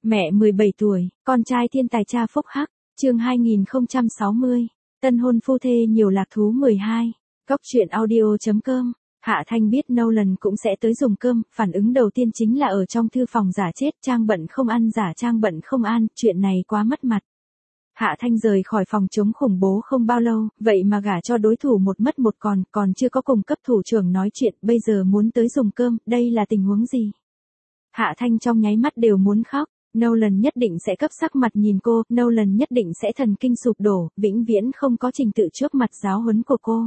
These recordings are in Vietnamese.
Mẹ 17 tuổi, con trai thiên tài cha phúc hắc, chương 2060, tân hôn phu thê nhiều lạc thú 12, góc truyện audio.com. Hạ Thanh biết Nolan cũng sẽ tới dùng cơm, phản ứng đầu tiên chính là ở trong thư phòng giả chết, Trang bận không ăn giả Trang bận không ăn, chuyện này quá mất mặt. Hạ Thanh rời khỏi phòng chống khủng bố không bao lâu, vậy mà gả cho đối thủ một mất một còn chưa có cùng cấp thủ trưởng nói chuyện, bây giờ muốn tới dùng cơm, đây là tình huống gì? Hạ Thanh trong nháy mắt đều muốn khóc. Nolan nhất định sẽ cấp sắc mặt nhìn cô, Nolan nhất định sẽ thần kinh sụp đổ, vĩnh viễn không có trình tự trước mặt giáo huấn của cô.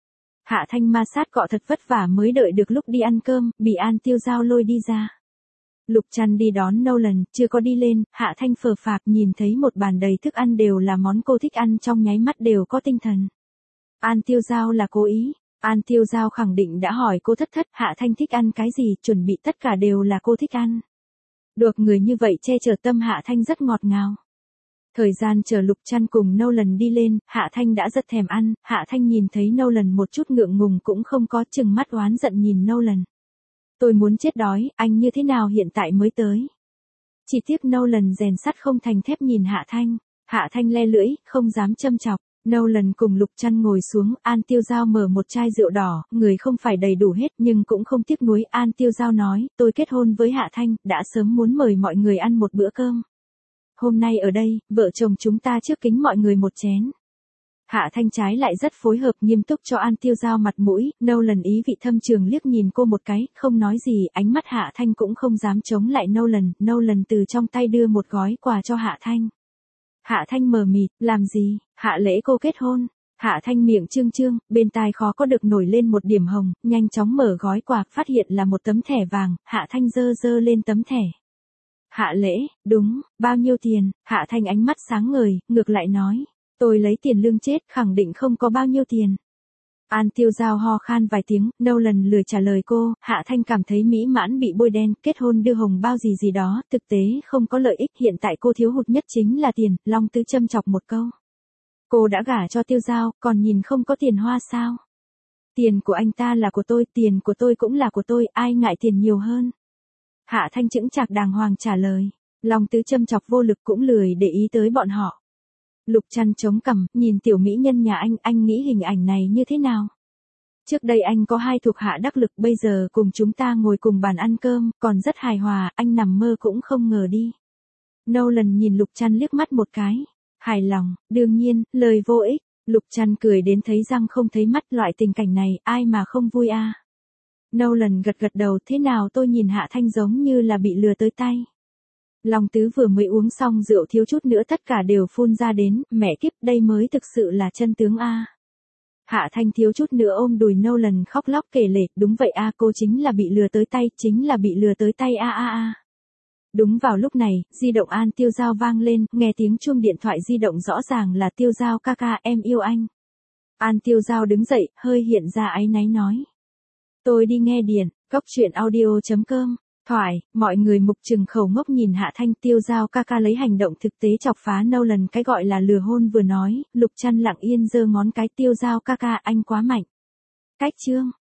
Hạ Thanh ma sát cọ thật vất vả mới đợi được lúc đi ăn cơm, bị An Tiêu Giao lôi đi ra. Lục Trăn đi đón Nolan, chưa có đi lên, Hạ Thanh phờ phạc nhìn thấy một bàn đầy thức ăn đều là món cô thích ăn, trong nháy mắt đều có tinh thần. An Tiêu Giao là cố ý. An Tiêu Giao khẳng định đã hỏi cô thất, Hạ Thanh thích ăn cái gì, chuẩn bị tất cả đều là cô thích ăn. Được người như vậy che chở tâm Hạ Thanh rất ngọt ngào. Thời gian chờ Lục Trăn cùng Nolan đi lên, Hạ Thanh đã rất thèm ăn, Hạ Thanh nhìn thấy Nolan một chút ngượng ngùng cũng không có, chừng mắt oán giận nhìn Nolan. Tôi muốn chết đói, anh như thế nào hiện tại mới tới? Chỉ tiếc Nolan rèn sắt không thành thép nhìn Hạ Thanh. Hạ Thanh le lưỡi, không dám châm chọc. Nolan cùng Lục Trăn ngồi xuống, An Tiêu Giao mở một chai rượu đỏ, người không phải đầy đủ hết nhưng cũng không tiếc nuối. An Tiêu Giao nói, tôi kết hôn với Hạ Thanh, đã sớm muốn mời mọi người ăn một bữa cơm. Hôm nay ở đây, vợ chồng chúng ta trước kính mọi người một chén. Hạ Thanh trái lại rất phối hợp, nghiêm túc cho An Tiêu Giao mặt mũi. Nolan ý vị thâm trường liếc nhìn cô một cái, không nói gì, ánh mắt Hạ Thanh cũng không dám chống lại Nolan. Nolan từ trong tay đưa một gói quà cho Hạ Thanh. Hạ Thanh mờ mịt, làm gì? Hạ lễ cô kết hôn. Hạ Thanh miệng trương trương, bên tai khó có được nổi lên một điểm hồng, nhanh chóng mở gói quà, phát hiện là một tấm thẻ vàng, Hạ Thanh giơ lên tấm thẻ. Hạ lễ, đúng, bao nhiêu tiền? Hạ Thanh ánh mắt sáng ngời, ngược lại nói, tôi lấy tiền lương chết, khẳng định không có bao nhiêu tiền. An Tiêu Giao ho khan vài tiếng, Nolan lười trả lời cô, Hạ Thanh cảm thấy mỹ mãn bị bôi đen, kết hôn đưa hồng bao gì đó, thực tế không có lợi ích, hiện tại cô thiếu hụt nhất chính là tiền, Long Tứ châm chọc một câu. Cô đã gả cho Tiêu Giao, còn nhìn không có tiền hoa sao? Tiền của anh ta là của tôi, tiền của tôi cũng là của tôi, ai ngại tiền nhiều hơn? Hạ Thanh chững chạc đàng hoàng trả lời, Long Tứ châm chọc vô lực cũng lười để ý tới bọn họ. Lục Trăn chống cằm, nhìn tiểu mỹ nhân nhà anh nghĩ hình ảnh này như thế nào? Trước đây anh có 2 thuộc hạ đắc lực, bây giờ cùng chúng ta ngồi cùng bàn ăn cơm, còn rất hài hòa, anh nằm mơ cũng không ngờ đi. Nolan nhìn Lục Trăn liếc mắt một cái. Hài lòng, đương nhiên, lời vô ích. Lục Trăn cười đến thấy răng không thấy mắt, loại tình cảnh này, ai mà không vui à? Nolan gật đầu, thế nào tôi nhìn Hạ Thanh giống như là bị lừa tới tay. Long Tứ vừa mới uống xong rượu thiếu chút nữa tất cả đều phun ra đến, mẹ kiếp, đây mới thực sự là chân tướng a. Hạ Thanh thiếu chút nữa ôm đùi Nolan khóc lóc kể lể, đúng vậy a, cô chính là bị lừa tới tay, chính là bị lừa tới tay a. Đúng vào lúc này, di động An Tiêu Giao vang lên, nghe tiếng chuông điện thoại di động rõ ràng là Tiêu Giao ca ca, em yêu anh. An Tiêu Giao đứng dậy, hơi hiện ra áy náy nói. Tôi đi nghe điện, góc truyện audio.com. Thoại, mọi người mục trừng khẩu ngốc nhìn Hạ Thanh. Tiêu Giao ca ca lấy hành động thực tế chọc phá Nolan, cái gọi là lừa hôn vừa nói, Lục Trăn lặng yên giơ ngón cái, Tiêu Giao ca ca, anh quá mạnh. Cách chương.